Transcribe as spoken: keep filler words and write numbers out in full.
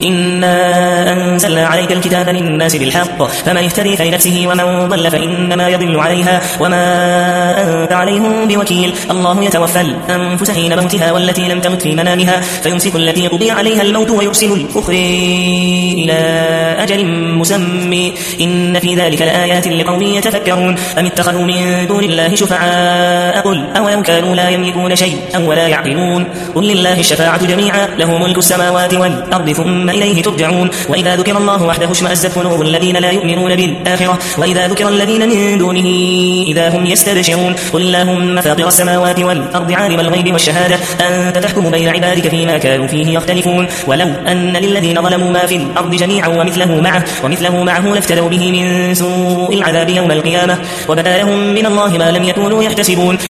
إنا أنزلنا عليك الكتاب للناس بالحق فمن اهتدي فلنفسه ومن ضل فإنما يضل عليها وما أنت عليهم بوكيل الله يتوفى الأنفس حين موتها والتي لم تمت في منامها فيمسك التي قضي عليها الموت ويرسل الأخرى إلى أجل مسمى إن في ذلك لآيات لقوم يتفكرون أم اتخذوا من دون الله شفعاء قل أولو كانوا لا يملكون شيئا ولا يعقلون قل لله الشفاعة جميعا له ملك السماوات والأرض ثم إليه ترجعون وإذا ذكر الله وحده اشمأزت قلوب الذين لا يؤمنون بالآخرة وإذا ذكر الذين من دونه إذا هم يستبشرون قل اللهم فاطر السماوات والأرض عالم الغيب والشهادة أنت تحكم بين عبادك فيما كانوا فيه يختلفون ولو أن للذين ظلموا ما في الأرض جميعا ومثله معه ومثله معه لافتدوا به من سوء العذاب يوم القيامة وبدا لهم من الله ما لم يكونوا يحتسبون